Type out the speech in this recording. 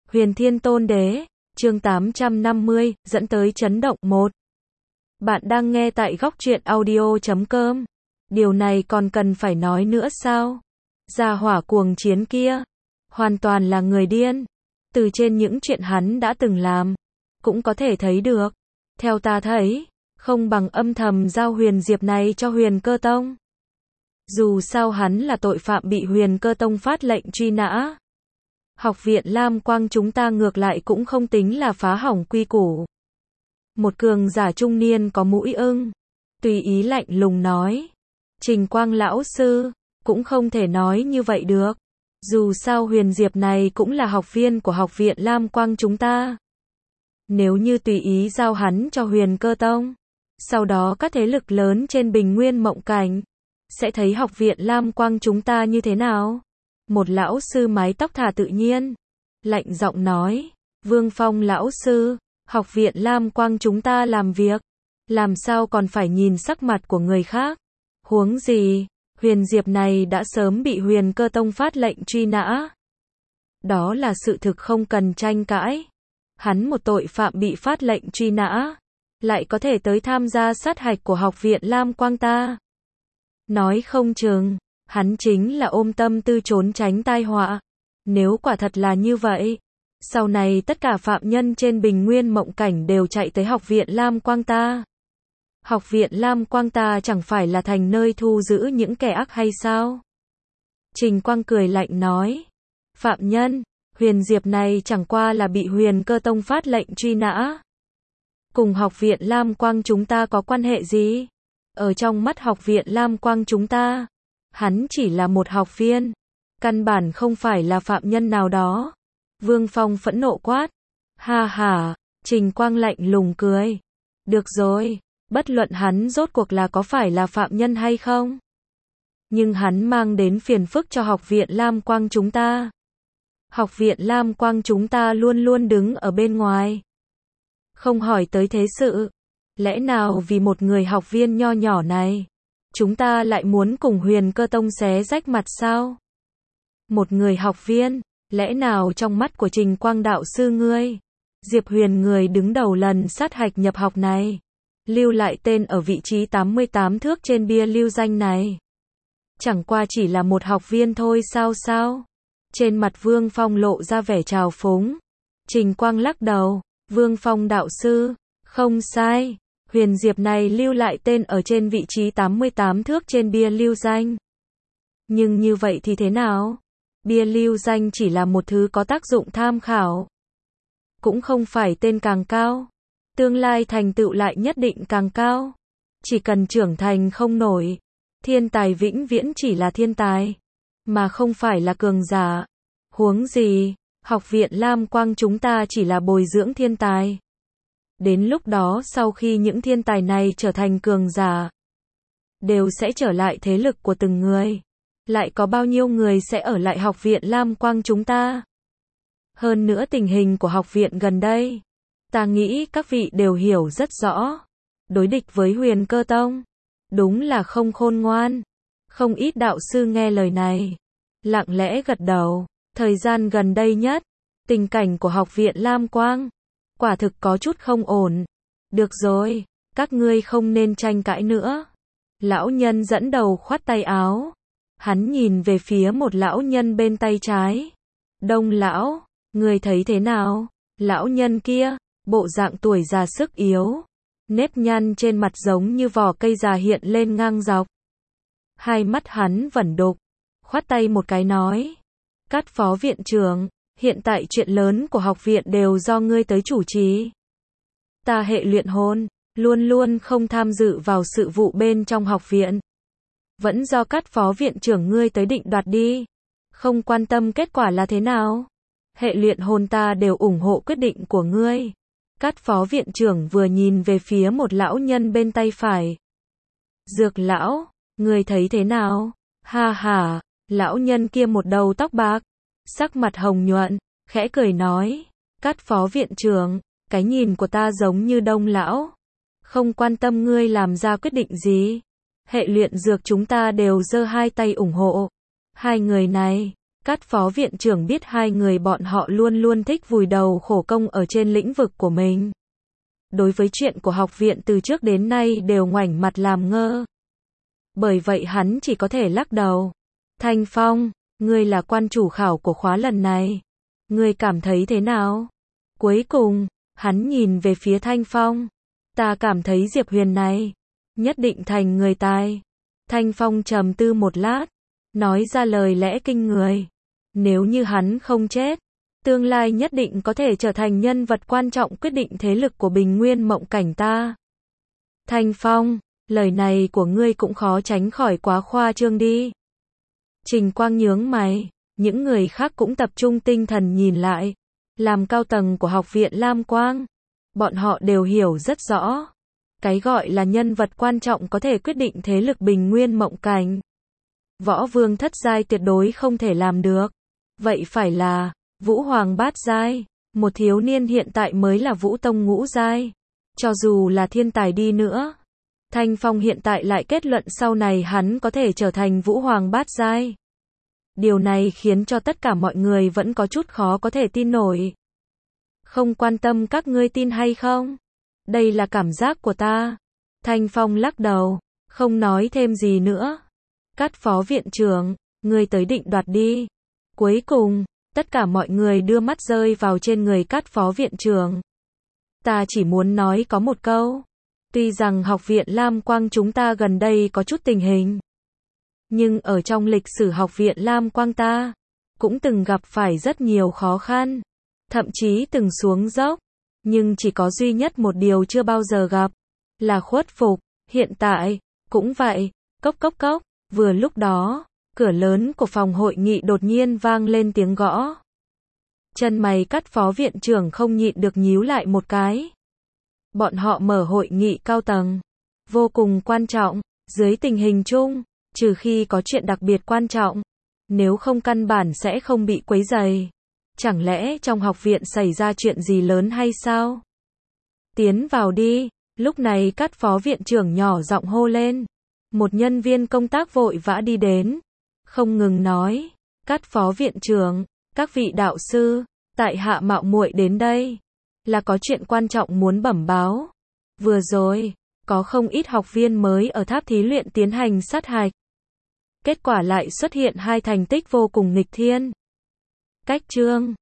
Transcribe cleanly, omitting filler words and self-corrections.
Huyền Thiên Tôn Đế, chương 850, dẫn tới chấn động 1. Bạn đang nghe tại góc truyện audio.com. Điều này còn cần phải nói nữa sao? Gia hỏa cuồng chiến kia, hoàn toàn là người điên. Từ trên những chuyện hắn đã từng làm, cũng có thể thấy được. Theo ta thấy, không bằng âm thầm giao Huyền Diệp này cho Huyền Cơ Tông. Dù sao hắn là tội phạm bị Huyền Cơ Tông phát lệnh truy nã. Học viện Lam Quang chúng ta ngược lại cũng không tính là phá hỏng quy củ. Một cường giả trung niên có mũi ưng, tùy ý lạnh lùng nói. Trình Quang lão sư, cũng không thể nói như vậy được. Dù sao Huyền Diệp này cũng là học viên của học viện Lam Quang chúng ta. Nếu như tùy ý giao hắn cho Huyền Cơ Tông, sau đó các thế lực lớn trên Bình Nguyên Mộng Cảnh sẽ thấy học viện Lam Quang chúng ta như thế nào? Một lão sư mái tóc thả tự nhiên, lạnh giọng nói, Vương Phong lão sư, học viện Lam Quang chúng ta làm việc, làm sao còn phải nhìn sắc mặt của người khác? Huống gì, Huyền Diệp này đã sớm bị Huyền Cơ Tông phát lệnh truy nã. Đó là sự thực không cần tranh cãi. Hắn một tội phạm bị phát lệnh truy nã, lại có thể tới tham gia sát hạch của học viện Lam Quang ta. Nói không chừng, hắn chính là ôm tâm tư trốn tránh tai họa. Nếu quả thật là như vậy, sau này tất cả phạm nhân trên Bình Nguyên Mộng Cảnh đều chạy tới học viện Lam Quang ta. Học viện Lam Quang ta chẳng phải là thành nơi thu giữ những kẻ ác hay sao? Trình Quang cười lạnh nói, phạm nhân, Huyền Diệp này chẳng qua là bị Huyền Cơ Tông phát lệnh truy nã. Cùng học viện Lam Quang chúng ta có quan hệ gì? Ở trong mắt học viện Lam Quang chúng ta, hắn chỉ là một học viên, căn bản không phải là phạm nhân nào đó. Vương Phong phẫn nộ quát. Ha ha, Trình Quang lạnh lùng cười. Được rồi, bất luận hắn rốt cuộc là có phải là phạm nhân hay không, nhưng hắn mang đến phiền phức cho học viện Lam Quang chúng ta. Học viện Lam Quang chúng ta luôn luôn đứng ở bên ngoài, không hỏi tới thế sự. Lẽ nào vì một người học viên nho nhỏ này, chúng ta lại muốn cùng Huyền Cơ Tông xé rách mặt sao? Một người học viên, lẽ nào trong mắt của Trình Quang đạo sư ngươi, Diệp Huyền người đứng đầu lần sát hạch nhập học này, lưu lại tên ở vị trí 88 thước trên bia lưu danh này, chẳng qua chỉ là một học viên thôi sao? Trên mặt Vương Phong lộ ra vẻ trào phúng. Trình Quang lắc đầu, Vương Phong đạo sư, không sai. Huyền Diệp này lưu lại tên ở trên vị trí 88 thước trên bia lưu danh. Nhưng như vậy thì thế nào? Bia lưu danh chỉ là một thứ có tác dụng tham khảo. Cũng không phải tên càng cao, tương lai thành tựu lại nhất định càng cao. Chỉ cần trưởng thành không nổi, thiên tài vĩnh viễn chỉ là thiên tài, mà không phải là cường giả. Huống gì, học viện Lam Quang chúng ta chỉ là bồi dưỡng thiên tài. Đến lúc đó sau khi những thiên tài này trở thành cường giả, đều sẽ trở lại thế lực của từng người. Lại có bao nhiêu người sẽ ở lại học viện Lam Quang chúng ta? Hơn nữa tình hình của học viện gần đây, ta nghĩ các vị đều hiểu rất rõ. Đối địch với Huyền Cơ Tông, đúng là không khôn ngoan. Không ít đạo sư nghe lời này, lặng lẽ gật đầu. Thời gian gần đây nhất, tình cảnh của học viện Lam Quang quả thực có chút không ổn. Được rồi, các ngươi không nên tranh cãi nữa. Lão nhân dẫn đầu khoát tay áo. Hắn nhìn về phía một lão nhân bên tay trái. Đông lão, ngươi thấy thế nào? Lão nhân kia, bộ dạng tuổi già sức yếu, nếp nhăn trên mặt giống như vỏ cây già hiện lên ngang dọc. Hai mắt hắn vẩn đục, khoát tay một cái nói, Cát phó viện trưởng, hiện tại chuyện lớn của học viện đều do ngươi tới chủ trì. Ta hệ luyện hồn, luôn luôn không tham dự vào sự vụ bên trong học viện. Vẫn do Cát phó viện trưởng ngươi tới định đoạt đi. Không quan tâm kết quả là thế nào. Hệ luyện hồn ta đều ủng hộ quyết định của ngươi. Cát phó viện trưởng vừa nhìn về phía một lão nhân bên tay phải. Dược lão, ngươi thấy thế nào? Ha ha, lão nhân kia một đầu tóc bạc, sắc mặt hồng nhuận, khẽ cười nói, Cát phó viện trưởng, cái nhìn của ta giống như Đông lão. Không quan tâm ngươi làm ra quyết định gì. Hệ luyện dược chúng ta đều giơ hai tay ủng hộ. Hai người này, Cát phó viện trưởng biết hai người bọn họ luôn luôn thích vùi đầu khổ công ở trên lĩnh vực của mình. Đối với chuyện của học viện từ trước đến nay đều ngoảnh mặt làm ngơ. Bởi vậy hắn chỉ có thể lắc đầu. Thanh Phong, ngươi là quan chủ khảo của khóa lần này. Ngươi cảm thấy thế nào? Cuối cùng, hắn nhìn về phía Thanh Phong. Ta cảm thấy Diệp Huyền này nhất định thành người tài. Thanh Phong trầm tư một lát, nói ra lời lẽ kinh người. Nếu như hắn không chết, tương lai nhất định có thể trở thành nhân vật quan trọng quyết định thế lực của Bình Nguyên Mộng Cảnh ta. Thanh Phong, lời này của ngươi cũng khó tránh khỏi quá khoa trương đi. Trình Quang nhướng mày, những người khác cũng tập trung tinh thần nhìn lại. Làm cao tầng của học viện Lam Quang, bọn họ đều hiểu rất rõ. Cái gọi là nhân vật quan trọng có thể quyết định thế lực Bình Nguyên Mộng Cảnh. Võ Vương thất giai tuyệt đối không thể làm được. Vậy phải là Vũ Hoàng bát giai, một thiếu niên hiện tại mới là Vũ Tông ngũ giai. Cho dù là thiên tài đi nữa, Thanh Phong hiện tại lại kết luận sau này hắn có thể trở thành Vũ Hoàng bát giai. Điều này khiến cho tất cả mọi người vẫn có chút khó có thể tin nổi. Không quan tâm các ngươi tin hay không. Đây là cảm giác của ta. Thanh Phong lắc đầu, không nói thêm gì nữa. Cát phó viện trưởng, ngươi tới định đoạt đi. Cuối cùng, tất cả mọi người đưa mắt rơi vào trên người Cát phó viện trưởng. Ta chỉ muốn nói có một câu. Tuy rằng học viện Lam Quang chúng ta gần đây có chút tình hình, nhưng ở trong lịch sử học viện Lam Quang ta, cũng từng gặp phải rất nhiều khó khăn, thậm chí từng xuống dốc. Nhưng chỉ có duy nhất một điều chưa bao giờ gặp, là khuất phục. Hiện tại, cũng vậy. Cốc cốc cốc. Vừa lúc đó, cửa lớn của phòng hội nghị đột nhiên vang lên tiếng gõ. Chân mày Cát phó viện trưởng không nhịn được nhíu lại một cái. Bọn họ mở hội nghị cao tầng, vô cùng quan trọng, dưới tình hình chung, trừ khi có chuyện đặc biệt quan trọng, nếu không căn bản sẽ không bị quấy rầy. Chẳng lẽ trong học viện xảy ra chuyện gì lớn hay sao? Tiến vào đi. Lúc này Cát phó viện trưởng nhỏ giọng hô lên. Một nhân viên công tác vội vã đi đến, không ngừng nói. Cát phó viện trưởng, các vị đạo sư, tại hạ mạo muội đến đây, là có chuyện quan trọng muốn bẩm báo. Vừa rồi, có không ít học viên mới ở tháp thí luyện tiến hành sát hạch. Kết quả lại xuất hiện hai thành tích vô cùng nghịch thiên. Cách chương